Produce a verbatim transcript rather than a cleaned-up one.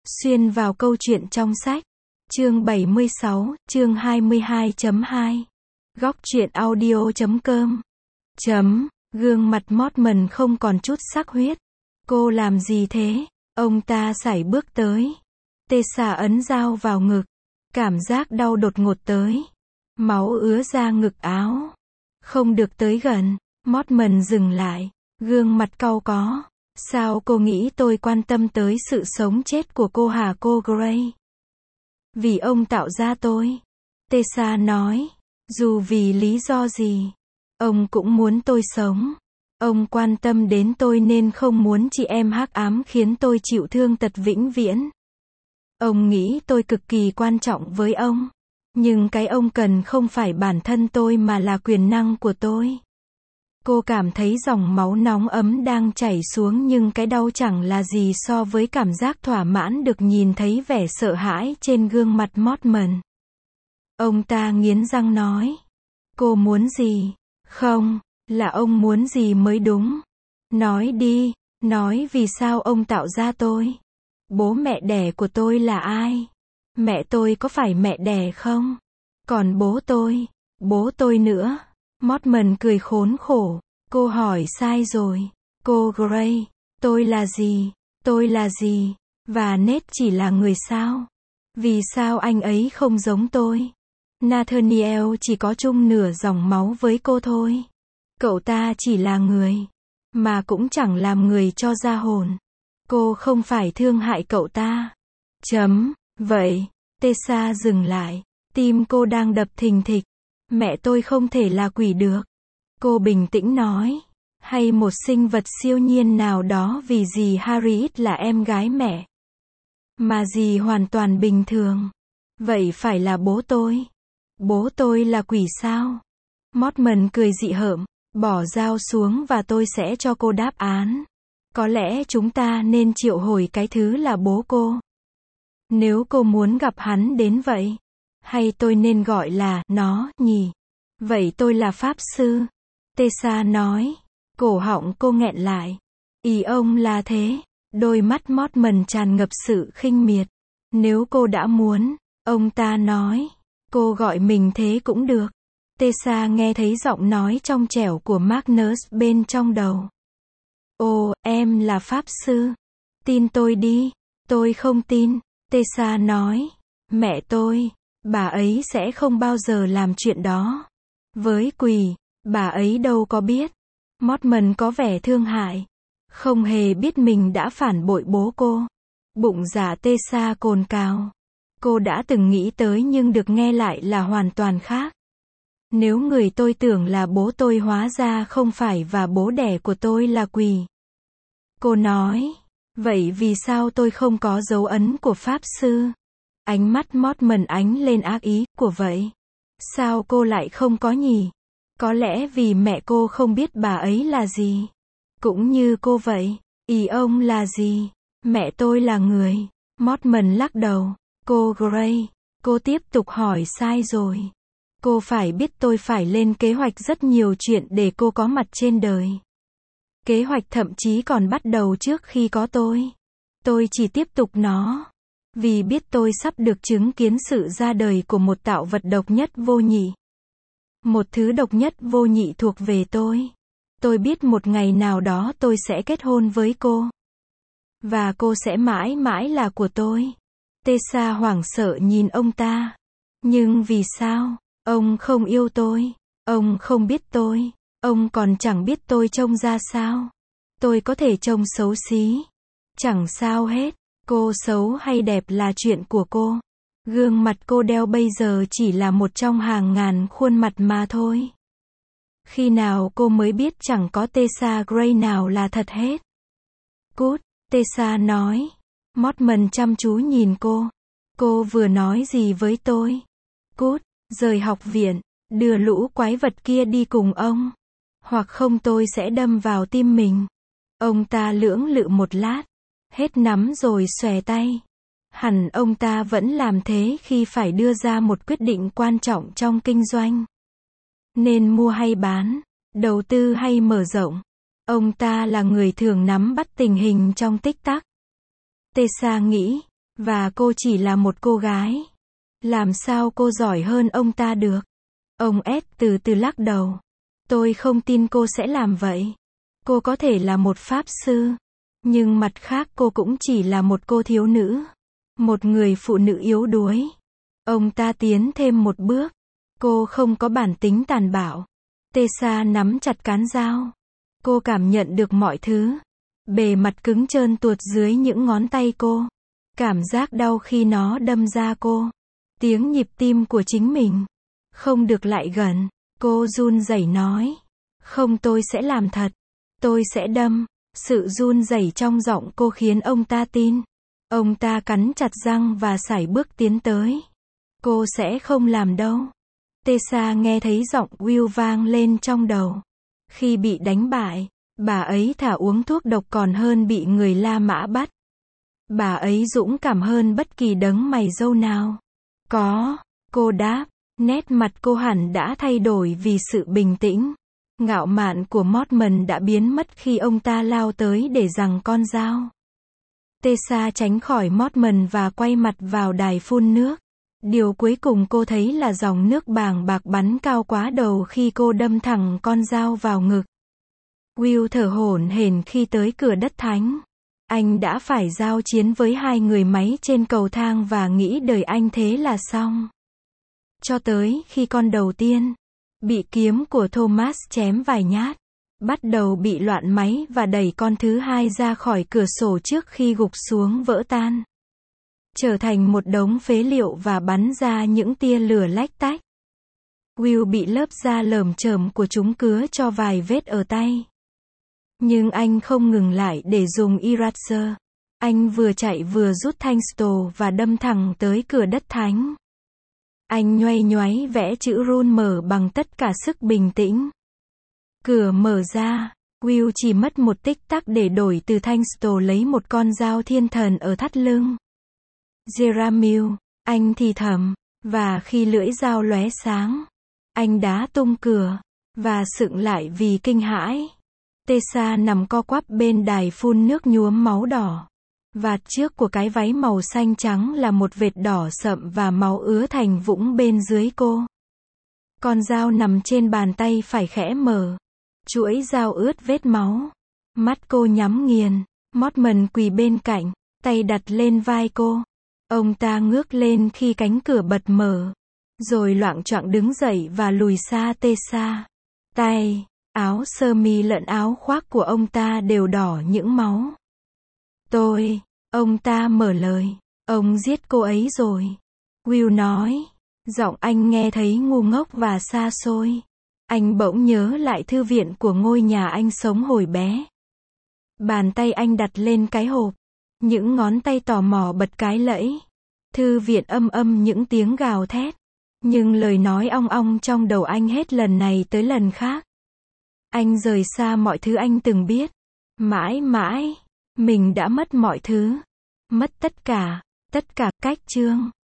Xuyên vào câu chuyện trong sách. Chương bảy mươi sáu, chương hai mươi hai chấm hai. Góc truyện audio chấm com. Chấm, gương mặt Mormon không còn chút sắc huyết. Cô làm gì thế? Ông ta sải bước tới. Tessa ấn dao vào ngực. Cảm giác đau đột ngột tới. Máu ứa ra ngực áo. Không được tới gần. Mormon dừng lại. Gương mặt cau có. Sao cô nghĩ tôi quan tâm tới sự sống chết của cô hả cô Gray? Vì ông tạo ra tôi. Tessa nói. Dù vì lý do gì, ông cũng muốn tôi sống. Ông quan tâm đến tôi nên không muốn chị em hắc ám khiến tôi chịu thương tật vĩnh viễn. Ông nghĩ tôi cực kỳ quan trọng với ông. Nhưng cái ông cần không phải bản thân tôi mà là quyền năng của tôi. Cô cảm thấy dòng máu nóng ấm đang chảy xuống nhưng cái đau chẳng là gì so với cảm giác thỏa mãn được nhìn thấy vẻ sợ hãi trên gương mặt Mormon. Ông ta nghiến răng nói. Cô muốn gì? Không, là ông muốn gì mới đúng. Nói đi, nói vì sao ông tạo ra tôi. Bố mẹ đẻ của tôi là ai? Mẹ tôi có phải mẹ đẻ không? Còn bố tôi, bố tôi nữa. Mormon cười khốn khổ. Cô hỏi sai rồi. Cô Gray, tôi là gì? Tôi là gì? Và Ned chỉ là người sao? Vì sao anh ấy không giống tôi? Nathaniel chỉ có chung nửa dòng máu với cô thôi. Cậu ta chỉ là người, mà cũng chẳng làm người cho ra hồn. Cô không phải thương hại cậu ta. Chấm, vậy. Tessa dừng lại. Tim cô đang đập thình thịch. Mẹ tôi không thể là quỷ được. Cô bình tĩnh nói. Hay một sinh vật siêu nhiên nào đó vì dì Harriet là em gái mẹ. Mà dì hoàn toàn bình thường. Vậy phải là bố tôi. Bố tôi là quỷ sao? Mormon cười dị hợm. Bỏ dao xuống và tôi sẽ cho cô đáp án. Có lẽ chúng ta nên triệu hồi cái thứ là bố cô. Nếu cô muốn gặp hắn đến vậy. Hay tôi nên gọi là nó nhỉ? Vậy tôi là pháp sư. Tessa nói. Cổ họng cô nghẹn lại. Ý ông là thế. Đôi mắt Mormon tràn ngập sự khinh miệt. Nếu cô đã muốn, ông ta nói. Cô gọi mình thế cũng được. Tessa nghe thấy giọng nói trong trẻo của Magnus bên trong đầu. Ồ, em là pháp sư. Tin tôi đi. Tôi không tin. Tessa nói. Mẹ tôi, bà ấy sẽ không bao giờ làm chuyện đó. Với quỷ, bà ấy đâu có biết. Mormon có vẻ thương hại. Không hề biết mình đã phản bội bố cô. Bụng dạ Tessa cồn cào. Cô đã từng nghĩ tới nhưng được nghe lại là hoàn toàn khác. Nếu người tôi tưởng là bố tôi hóa ra không phải và bố đẻ của tôi là quỷ. Cô nói. Vậy vì sao tôi không có dấu ấn của pháp sư? Ánh mắt Mormon ánh lên ác ý. Của vậy? Sao cô lại không có nhỉ? Có lẽ vì mẹ cô không biết bà ấy là gì. Cũng như cô vậy. Ý ông là gì? Mẹ tôi là người. Mormon lắc đầu. Cô Gray. Cô tiếp tục hỏi sai rồi. Cô phải biết tôi phải lên kế hoạch rất nhiều chuyện để cô có mặt trên đời. Kế hoạch thậm chí còn bắt đầu trước khi có tôi. Tôi chỉ tiếp tục nó. Vì biết tôi sắp được chứng kiến sự ra đời của một tạo vật độc nhất vô nhị. Một thứ độc nhất vô nhị thuộc về tôi. Tôi biết một ngày nào đó tôi sẽ kết hôn với cô. Và cô sẽ mãi mãi là của tôi. Tessa hoảng sợ nhìn ông ta. Nhưng vì sao? Ông không yêu tôi. Ông không biết tôi. Ông còn chẳng biết tôi trông ra sao. Tôi có thể trông xấu xí. Chẳng sao hết. Cô xấu hay đẹp là chuyện của cô. Gương mặt cô đeo bây giờ chỉ là một trong hàng ngàn khuôn mặt mà thôi. Khi nào cô mới biết chẳng có Tessa Gray nào là thật hết. Cút, Tessa nói. Mormon chăm chú nhìn cô. Cô vừa nói gì với tôi? Cút, rời học viện, đưa lũ quái vật kia đi cùng ông. Hoặc không tôi sẽ đâm vào tim mình. Ông ta lưỡng lự một lát. Hết nắm rồi xòe tay. Hẳn ông ta vẫn làm thế khi phải đưa ra một quyết định quan trọng trong kinh doanh. Nên mua hay bán, đầu tư hay mở rộng. Ông ta là người thường nắm bắt tình hình trong tích tắc. Tessa nghĩ, Và cô chỉ là một cô gái. Làm sao cô giỏi hơn ông ta được? Ông S từ từ lắc đầu. Tôi không tin cô sẽ làm vậy. Cô có thể là một pháp sư. Nhưng mặt khác cô cũng chỉ là một cô thiếu nữ. Một người phụ nữ yếu đuối. Ông ta tiến thêm một bước. Cô không có bản tính tàn bạo. Tessa nắm chặt cán dao. Cô cảm nhận được mọi thứ. Bề mặt cứng trơn tuột dưới những ngón tay cô. Cảm giác đau khi nó đâm ra cô. Tiếng nhịp tim của chính mình. Không được lại gần. Cô run rẩy nói. Không, tôi sẽ làm thật. Tôi sẽ đâm. Sự run rẩy trong giọng cô khiến ông ta tin. Ông ta cắn chặt răng và sải bước tiến tới. Cô sẽ không làm đâu. Tessa nghe thấy giọng Will vang lên trong đầu. Khi bị đánh bại, bà ấy thà uống thuốc độc còn hơn bị người La Mã bắt. Bà ấy dũng cảm hơn bất kỳ đấng mày râu nào. Có, cô đáp. Nét mặt cô hẳn đã thay đổi vì sự bình tĩnh. Ngạo mạn của Mormon đã biến mất khi ông ta lao tới để giằng con dao. Tessa tránh khỏi Mormon và quay mặt vào đài phun nước. Điều cuối cùng cô thấy là dòng nước bàng bạc bắn cao quá đầu khi cô đâm thẳng con dao vào ngực. Will thở hổn hển khi tới cửa đất thánh. Anh đã phải giao chiến với hai người máy trên cầu thang và nghĩ đời anh thế là xong. Cho tới khi con đầu tiên, bị kiếm của Thomas chém vài nhát, bắt đầu bị loạn máy và đẩy con thứ hai ra khỏi cửa sổ trước khi gục xuống vỡ tan. Trở thành một đống phế liệu và bắn ra những tia lửa lách tách. Will bị lớp da lởm chởm của chúng cứa cho vài vết ở tay. Nhưng anh không ngừng lại để dùng eraser. Anh vừa chạy vừa rút thanh stồ và đâm thẳng tới cửa đất thánh. Anh nhoay nhoáy vẽ chữ run mở bằng tất cả sức bình tĩnh. Cửa mở ra, Will chỉ mất một tích tắc để đổi từ thanh stồ lấy một con dao thiên thần ở thắt lưng. Jeremiah, anh thì thầm, và khi lưỡi dao lóe sáng, anh đá tung cửa, và sững lại vì kinh hãi. Tessa nằm co quắp bên đài phun nước nhuốm máu đỏ. Vạt trước của cái váy màu xanh trắng là một vệt đỏ sậm và máu ứa thành vũng bên dưới cô. Con dao nằm trên bàn tay phải khẽ mở. Chuỗi dao ướt vết máu. Mắt cô nhắm nghiền. Mormon quỳ bên cạnh, tay đặt lên vai cô. Ông ta ngước lên khi cánh cửa bật mở. Rồi loạng choạng đứng dậy và lùi xa Tessa. Tay, áo sơ mi lẫn áo khoác của ông ta đều đỏ những máu. Tôi, ông ta mở lời, ông giết cô ấy rồi. Will nói, giọng anh nghe thấy ngu ngốc và xa xôi. Anh bỗng nhớ lại thư viện của ngôi nhà anh sống hồi bé. Bàn tay anh đặt lên cái hộp. Những ngón tay tò mò bật cái lẫy. Thư viện âm âm những tiếng gào thét. Nhưng lời nói ong ong trong đầu anh hết lần này tới lần khác. Anh rời xa mọi thứ anh từng biết. Mãi mãi, mình đã mất mọi thứ. Mất tất cả, tất cả cách chương.